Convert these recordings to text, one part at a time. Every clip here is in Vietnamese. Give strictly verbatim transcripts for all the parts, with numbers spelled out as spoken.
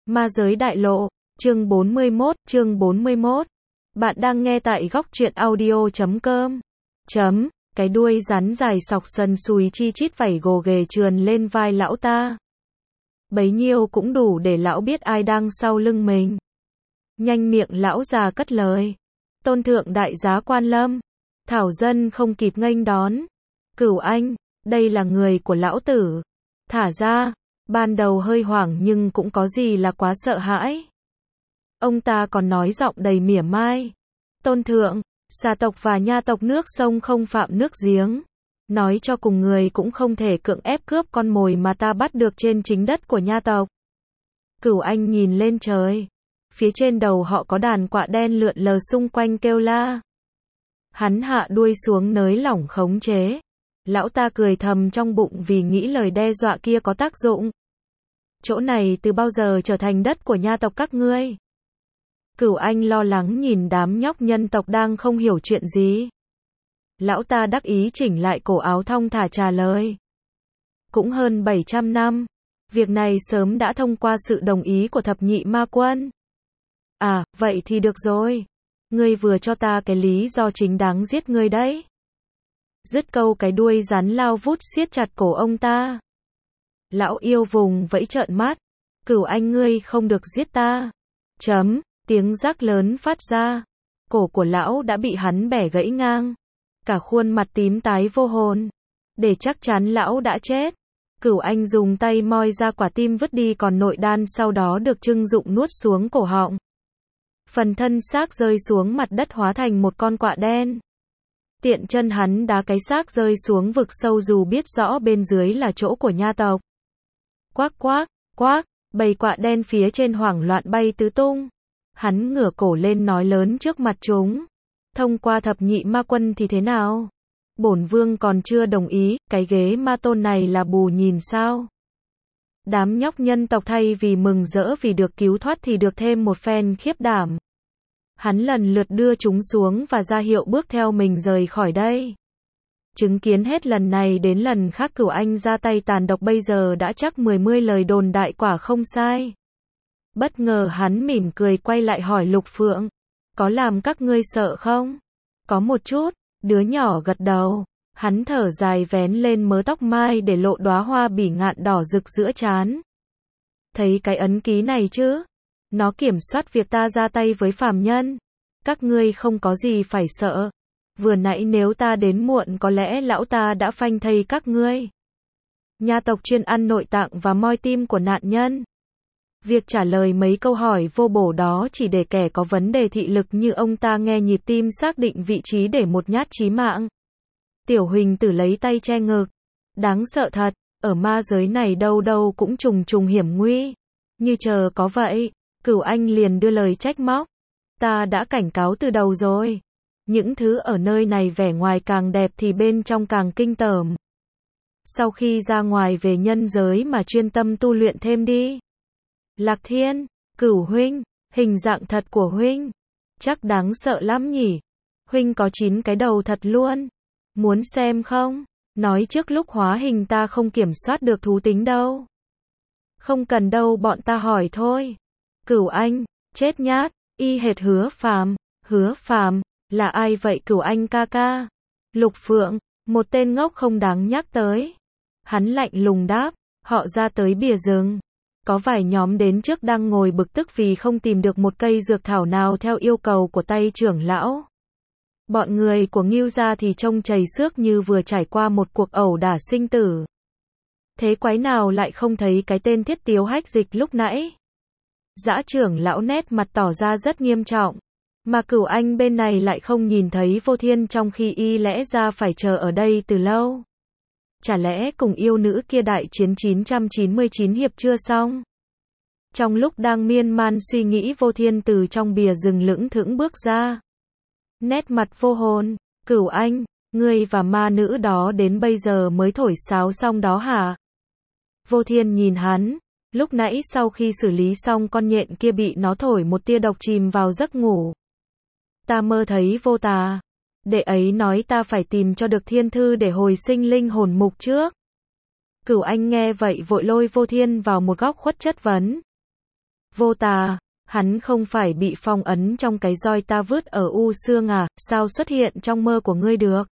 Ma giới đại lộ, chương bốn mươi mốt, chương bốn mươi mốt. Bạn đang nghe tại góc truyện audio chấm com. Chấm, cái đuôi rắn dài sọc sần sùi chi chít vảy gồ ghề trườn lên vai lão ta. Bấy nhiêu cũng đủ để lão biết ai đang sau lưng mình. Nhanh miệng lão già cất lời. Tôn thượng đại giá quan lâm. Thảo dân không kịp nghênh đón. Cửu anh, đây là người của lão tử. Thả ra. Ban đầu hơi hoảng nhưng cũng có gì là quá sợ hãi. Ông ta còn nói giọng đầy mỉa mai. Tôn thượng, xà tộc và nha tộc nước sông không phạm nước giếng. Nói cho cùng người cũng không thể cưỡng ép cướp con mồi mà ta bắt được trên chính đất của nha tộc. Cửu anh nhìn lên trời. Phía trên đầu họ có đàn quạ đen lượn lờ xung quanh kêu la. Hắn hạ đuôi xuống nới lỏng khống chế. Lão ta cười thầm trong bụng vì nghĩ lời đe dọa kia có tác dụng. Chỗ này từ bao giờ trở thành đất của nha tộc các ngươi? Cửu anh lo lắng nhìn đám nhóc nhân tộc đang không hiểu chuyện gì. Lão ta đắc ý chỉnh lại cổ áo thong thả trả lời. Cũng hơn bảy trăm năm. Việc này sớm đã thông qua sự đồng ý của thập nhị ma quân. À, vậy thì được rồi. Ngươi vừa cho ta cái lý do chính đáng giết ngươi đấy. Dứt câu cái đuôi rắn lao vút siết chặt cổ ông ta. Lão yêu vùng vẫy trợn mắt. Cửu anh ngươi không được giết ta. Chấm, tiếng rắc lớn phát ra. Cổ của lão đã bị hắn bẻ gãy ngang. Cả khuôn mặt tím tái vô hồn. Để chắc chắn lão đã chết. Cửu anh dùng tay moi ra quả tim vứt đi còn nội đan sau đó được trưng dụng nuốt xuống cổ họng. Phần thân xác rơi xuống mặt đất hóa thành một con quạ đen. Tiện chân hắn đá cái xác rơi xuống vực sâu dù biết rõ bên dưới là chỗ của nha tộc. Quác quác, quác, bầy quạ đen phía trên hoảng loạn bay tứ tung. Hắn ngửa cổ lên nói lớn trước mặt chúng. Thông qua thập nhị ma quân thì thế nào? Bổn vương còn chưa đồng ý, cái ghế ma tôn này là bù nhìn sao? Đám nhóc nhân tộc thay vì mừng rỡ vì được cứu thoát thì được thêm một phen khiếp đảm. Hắn lần lượt đưa chúng xuống và ra hiệu bước theo mình rời khỏi đây. Chứng kiến hết lần này đến lần khác Cửu anh ra tay tàn độc bây giờ đã chắc mười mươi lời đồn đại quả không sai. Bất ngờ hắn mỉm cười quay lại hỏi Lục Phượng. Có làm các ngươi sợ không? Có một chút, đứa nhỏ gật đầu. Hắn thở dài vén lên mớ tóc mai để lộ đóa hoa bỉ ngạn đỏ rực giữa trán. Thấy cái ấn ký này chứ? Nó kiểm soát việc ta ra tay với phàm nhân. Các ngươi không có gì phải sợ. Vừa nãy nếu ta đến muộn có lẽ lão ta đã phanh thây các ngươi. Nha tộc chuyên ăn nội tạng và moi tim của nạn nhân. Việc trả lời mấy câu hỏi vô bổ đó chỉ để kẻ có vấn đề thị lực như ông ta nghe nhịp tim xác định vị trí để một nhát chí mạng. Tiểu Huỳnh Tử lấy tay che ngực. Đáng sợ thật, ở ma giới này đâu đâu cũng trùng trùng hiểm nguy. Như chờ có vậy. Cửu anh liền đưa lời trách móc. Ta đã cảnh cáo từ đầu rồi. Những thứ ở nơi này vẻ ngoài càng đẹp thì bên trong càng kinh tởm. Sau khi ra ngoài về nhân giới mà chuyên tâm tu luyện thêm đi. Lạc Thiên, Cửu huynh, hình dạng thật của huynh. Chắc đáng sợ lắm nhỉ. Huynh có chín cái đầu thật luôn. Muốn xem không? Nói trước lúc hóa hình ta không kiểm soát được thú tính đâu. Không cần đâu bọn ta hỏi thôi. Cửu anh, chết nhát, y hệt Hứa Phàm. Hứa Phàm, là ai vậy Cửu anh ca ca? Lục Phượng, một tên ngốc không đáng nhắc tới. Hắn lạnh lùng đáp, họ ra tới bìa rừng. Có vài nhóm đến trước đang ngồi bực tức vì không tìm được một cây dược thảo nào theo yêu cầu của tay trưởng lão. Bọn người của Ngưu gia thì trông chầy xước như vừa trải qua một cuộc ẩu đả sinh tử. Thế quái nào lại không thấy cái tên Thiết Tiếu Hách Dịch lúc nãy? Dã trưởng lão nét mặt tỏ ra rất nghiêm trọng. Mà Cửu anh bên này lại không nhìn thấy Vô Thiên trong khi y lẽ ra phải chờ ở đây từ lâu. Chả lẽ cùng yêu nữ kia đại chiến chín trăm chín mươi chín hiệp chưa xong? Trong lúc đang miên man suy nghĩ Vô Thiên từ trong bìa rừng lững thững bước ra. Nét mặt vô hồn. Cửu anh, ngươi và ma nữ đó đến bây giờ mới thổi sáo xong đó hả? Vô Thiên nhìn hắn. Lúc nãy sau khi xử lý xong con nhện kia bị nó thổi một tia độc chìm vào giấc ngủ. Ta mơ thấy vô tà. Đệ ấy nói ta phải tìm cho được thiên thư để hồi sinh linh hồn mục trước. Cửu anh nghe vậy vội lôi Vô Thiên vào một góc khuất chất vấn. Vô Tà, hắn không phải bị phong ấn trong cái roi ta vứt ở U Xương à, sao xuất hiện trong mơ của ngươi được?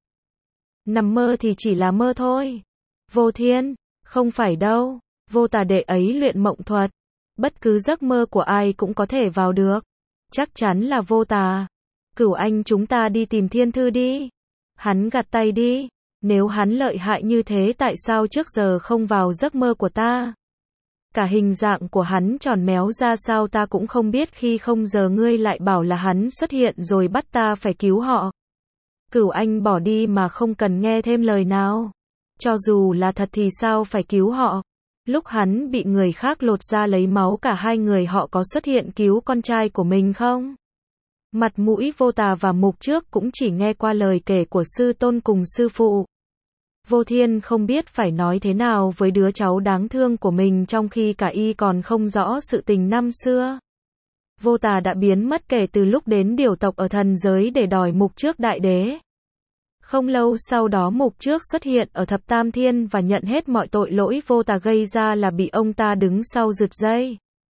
Nằm mơ thì chỉ là mơ thôi. Vô Thiên, không phải đâu, Vô Tà đệ ấy luyện mộng thuật. Bất cứ giấc mơ của ai cũng có thể vào được. Chắc chắn là Vô Tà. Cửu Anh chúng ta đi tìm Thiên Thư đi. Hắn gạt tay đi. Nếu hắn lợi hại như thế tại sao trước giờ không vào giấc mơ của ta? Cả hình dạng của hắn tròn méo ra sao ta cũng không biết, khi không giờ ngươi lại bảo là hắn xuất hiện rồi bắt ta phải cứu họ. Cửu Anh bỏ đi mà không cần nghe thêm lời nào. Cho dù là thật thì sao phải cứu họ? Lúc hắn bị người khác lột da lấy máu cả hai người họ có xuất hiện cứu con trai của mình không? Mặt mũi Vô Tà và Mục Trước cũng chỉ nghe qua lời kể của sư tôn cùng sư phụ. Vô Thiên không biết phải nói thế nào với đứa cháu đáng thương của mình trong khi cả y còn không rõ sự tình năm xưa. Vô Tà đã biến mất kể từ lúc đến điều tộc ở thần giới để đòi Mục Trước đại đế. Không lâu sau đó Mục Trước xuất hiện ở Thập Tam Thiên và nhận hết mọi tội lỗi Vô Tà gây ra là bị ông ta đứng sau giật dây.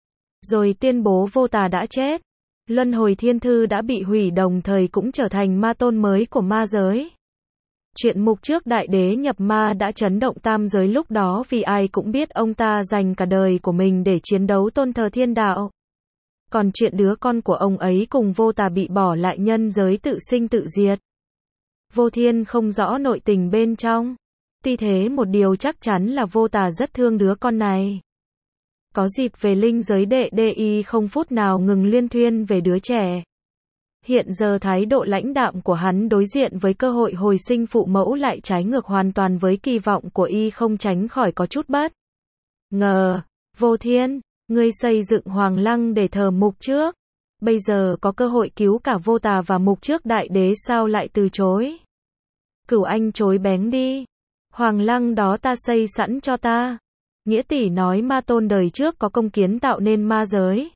Rồi tuyên bố Vô Tà đã chết. Luân hồi thiên thư đã bị hủy, đồng thời cũng trở thành ma tôn mới của ma giới. Chuyện Mục Trước đại đế nhập ma đã chấn động tam giới lúc đó vì ai cũng biết ông ta dành cả đời của mình để chiến đấu tôn thờ thiên đạo. Còn chuyện đứa con của ông ấy cùng Vô Tà bị bỏ lại nhân giới tự sinh tự diệt. Vô Thiên không rõ nội tình bên trong. Tuy thế một điều chắc chắn là Vô Tà rất thương đứa con này. Có dịp về linh giới đệ đệ y không phút nào ngừng liên thuyên về đứa trẻ. Hiện giờ thái độ lãnh đạm của hắn đối diện với cơ hội hồi sinh phụ mẫu lại trái ngược hoàn toàn với kỳ vọng của y, không tránh khỏi có chút bất ngờ. Vô Thiên, ngươi xây dựng Hoàng Lăng để thờ Mục Trước. Bây giờ có cơ hội cứu cả Vô Tà và Mục Trước đại đế sao lại từ chối? Cửu Anh chối bén đi. Hoàng Lăng đó ta xây sẵn cho ta. Nghĩa tỷ nói ma tôn đời trước có công kiến tạo nên ma giới.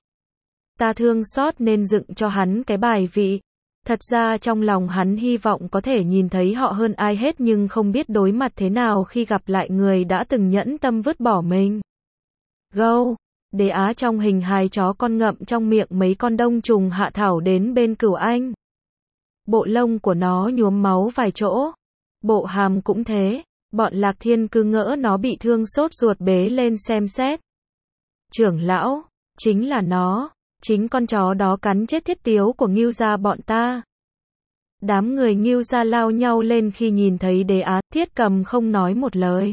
Ta thương xót nên dựng cho hắn cái bài vị. Thật ra trong lòng hắn hy vọng có thể nhìn thấy họ hơn ai hết, nhưng không biết đối mặt thế nào khi gặp lại người đã từng nhẫn tâm vứt bỏ mình. Gâu, Đế Á trong hình hài chó con ngậm trong miệng mấy con đông trùng hạ thảo đến bên Cửu Anh. Bộ lông của nó nhuốm máu vài chỗ. Bộ hàm cũng thế. Bọn Lạc Thiên cứ ngỡ nó bị thương sốt ruột bế lên xem xét. Trưởng lão, chính là nó. Chính con chó đó cắn chết Thiết Tiếu của Ngưu gia bọn ta. Đám người Ngưu gia lao nhau lên khi nhìn thấy Đế Á. Thiết Cầm không nói một lời.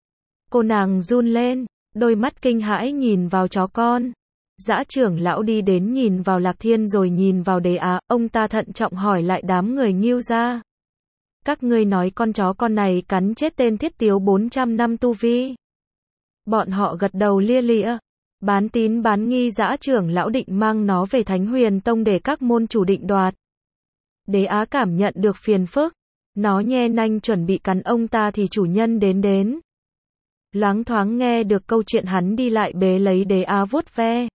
Cô nàng run lên, đôi mắt kinh hãi nhìn vào chó con. Dã trưởng lão đi đến nhìn vào Lạc Thiên rồi nhìn vào Đế Á. Ông ta thận trọng hỏi lại đám người Ngưu gia. Các ngươi nói con chó con này cắn chết tên Thiết Tiếu bốn trăm năm tu vi. Bọn họ gật đầu lia lịa. Bán tín bán nghi. Dã trưởng lão định mang nó về Thánh Huyền Tông để các môn chủ định đoạt. Đế Á cảm nhận được phiền phức. Nó nhe nanh chuẩn bị cắn ông ta thì chủ nhân đến đến. Loáng thoáng nghe được câu chuyện, hắn đi lại bế lấy Đế Á vuốt ve.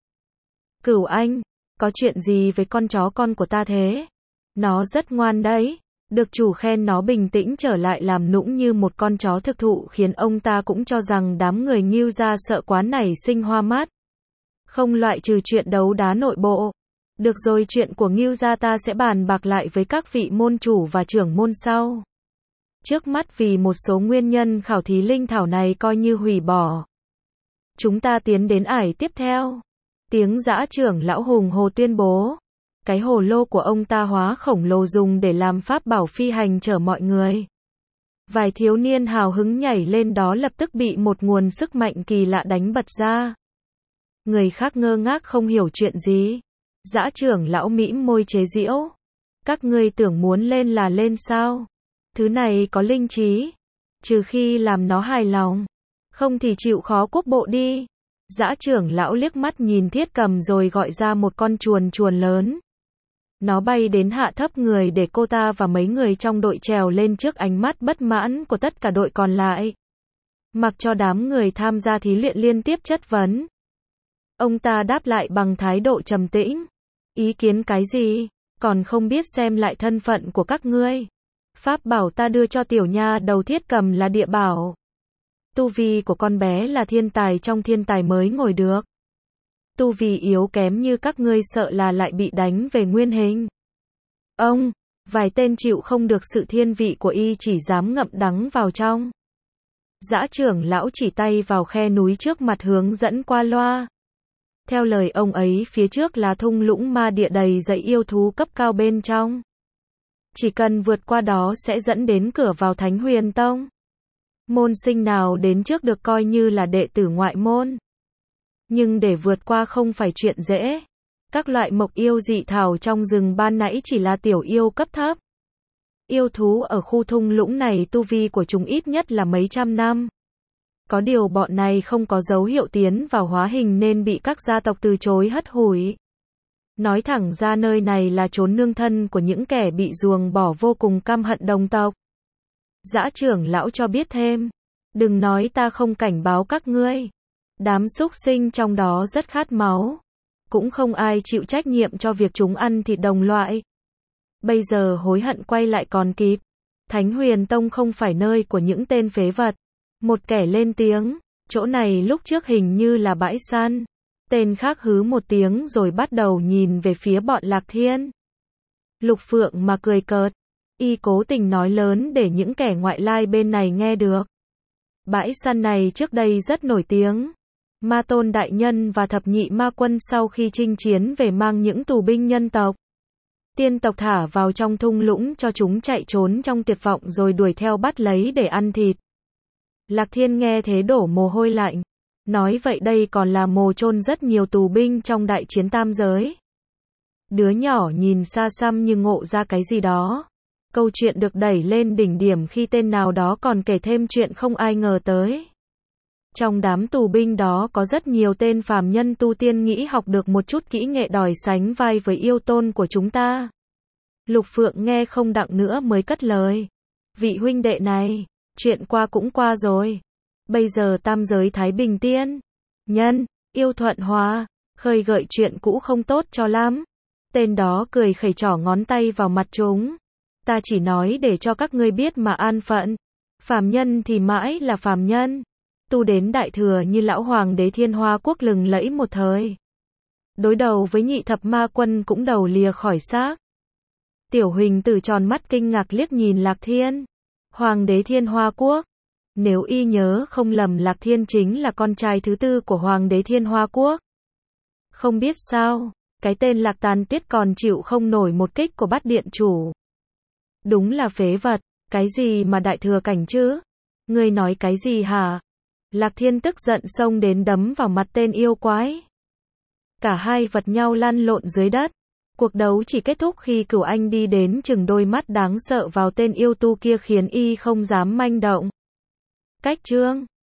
Cửu Anh, có chuyện gì với con chó con của ta thế? Nó rất ngoan đấy. Được chủ khen nó bình tĩnh trở lại làm nũng như một con chó thực thụ, khiến ông ta cũng cho rằng đám người Ngưu gia sợ quá nảy sinh hoa mắt. Không loại trừ chuyện đấu đá nội bộ. Được rồi, chuyện của Ngưu gia ta sẽ bàn bạc lại với các vị môn chủ và trưởng môn sau. Trước mắt vì một số nguyên nhân khảo thí linh thảo này coi như hủy bỏ. Chúng ta tiến đến ải tiếp theo. Tiếng dã trưởng lão hùng hồ tuyên bố. Cái hồ lô của ông ta hóa khổng lồ dùng để làm pháp bảo phi hành chở mọi người. Vài thiếu niên hào hứng nhảy lên đó, lập tức bị một nguồn sức mạnh kỳ lạ đánh bật ra. Người khác ngơ ngác không hiểu chuyện gì. Dã trưởng lão mỉm môi chế giễu. Các ngươi tưởng muốn lên là lên sao? Thứ này có linh trí. Trừ khi làm nó hài lòng. Không thì chịu khó quốc bộ đi. Dã trưởng lão liếc mắt nhìn Thiết Cầm rồi gọi ra một con chuồn chuồn lớn. Nó bay đến hạ thấp người để cô ta và mấy người trong đội trèo lên trước ánh mắt bất mãn của tất cả đội còn lại. Mặc cho đám người tham gia thí luyện liên tiếp chất vấn. Ông ta đáp lại bằng thái độ trầm tĩnh. Ý kiến cái gì? Còn không biết xem lại thân phận của các ngươi. Pháp bảo ta đưa cho tiểu nha đầu Thiết Cầm là địa bảo. Tu vi của con bé là thiên tài trong thiên tài mới ngồi được. Tu vì yếu kém như các ngươi sợ là lại bị đánh về nguyên hình. Ông, vài tên chịu không được sự thiên vị của y chỉ dám ngậm đắng vào trong. Dã trưởng lão chỉ tay vào khe núi trước mặt hướng dẫn qua loa. Theo lời ông ấy phía trước là thung lũng ma địa đầy dẫy yêu thú cấp cao bên trong. Chỉ cần vượt qua đó sẽ dẫn đến cửa vào Thánh Huyền Tông. Môn sinh nào đến trước được coi như là đệ tử ngoại môn. Nhưng để vượt qua không phải chuyện dễ. Các loại mộc yêu dị thảo trong rừng ban nãy chỉ là tiểu yêu cấp thấp. Yêu thú ở khu thung lũng này tu vi của chúng ít nhất là mấy trăm năm. Có điều bọn này không có dấu hiệu tiến vào hóa hình nên bị các gia tộc từ chối hất hủi. Nói thẳng ra nơi này là chốn nương thân của những kẻ bị ruồng bỏ vô cùng căm hận đồng tộc. Dã trưởng lão cho biết thêm. Đừng nói ta không cảnh báo các ngươi. Đám súc sinh trong đó rất khát máu. Cũng không ai chịu trách nhiệm cho việc chúng ăn thịt đồng loại. Bây giờ hối hận quay lại còn kịp. Thánh Huyền Tông không phải nơi của những tên phế vật. Một kẻ lên tiếng. Chỗ này lúc trước hình như là bãi săn. Tên khác hứ một tiếng rồi bắt đầu nhìn về phía bọn Lạc Thiên. Lục Phượng mà cười cợt. Y cố tình nói lớn để những kẻ ngoại lai bên này nghe được. Bãi săn này trước đây rất nổi tiếng. Ma Tôn Đại Nhân và thập nhị ma quân sau khi chinh chiến về mang những tù binh nhân tộc. Tiên tộc thả vào trong thung lũng cho chúng chạy trốn trong tuyệt vọng rồi đuổi theo bắt lấy để ăn thịt. Lạc Thiên nghe thế đổ mồ hôi lạnh. Nói vậy đây còn là mồ chôn rất nhiều tù binh trong đại chiến tam giới. Đứa nhỏ nhìn xa xăm như ngộ ra cái gì đó. Câu chuyện được đẩy lên đỉnh điểm khi tên nào đó còn kể thêm chuyện không ai ngờ tới. Trong đám tù binh đó có rất nhiều tên phàm nhân tu tiên nghĩ học được một chút kỹ nghệ đòi sánh vai với yêu tôn của chúng ta. Lục Phượng nghe không đặng nữa mới cất lời. Vị huynh đệ này, chuyện qua cũng qua rồi. Bây giờ tam giới thái bình tiên. Nhân, yêu thuận hòa, khơi gợi chuyện cũ không tốt cho lắm. Tên đó cười khẩy trỏ ngón tay vào mặt chúng. Ta chỉ nói để cho các ngươi biết mà an phận. Phàm nhân thì mãi là phàm nhân. Tu đến đại thừa như lão hoàng đế Thiên Hoa quốc lừng lẫy một thời. Đối đầu với nhị thập ma quân cũng đầu lìa khỏi xác. Tiểu Huỳnh Tử tròn mắt kinh ngạc liếc nhìn Lạc Thiên. Hoàng đế Thiên Hoa quốc. Nếu y nhớ không lầm Lạc Thiên chính là con trai thứ tư của Hoàng đế Thiên Hoa quốc. Không biết sao, cái tên Lạc Tàn Tuyết còn chịu không nổi một kích của Bát Điện chủ. Đúng là phế vật, cái gì mà đại thừa cảnh chứ? Ngươi nói cái gì hả? Lạc Thiên tức giận xông đến đấm vào mặt tên yêu quái. Cả hai vật nhau lăn lộn dưới đất. Cuộc đấu chỉ kết thúc khi Cửu Anh đi đến chừng đôi mắt đáng sợ vào tên yêu tu kia khiến y không dám manh động. Cách chương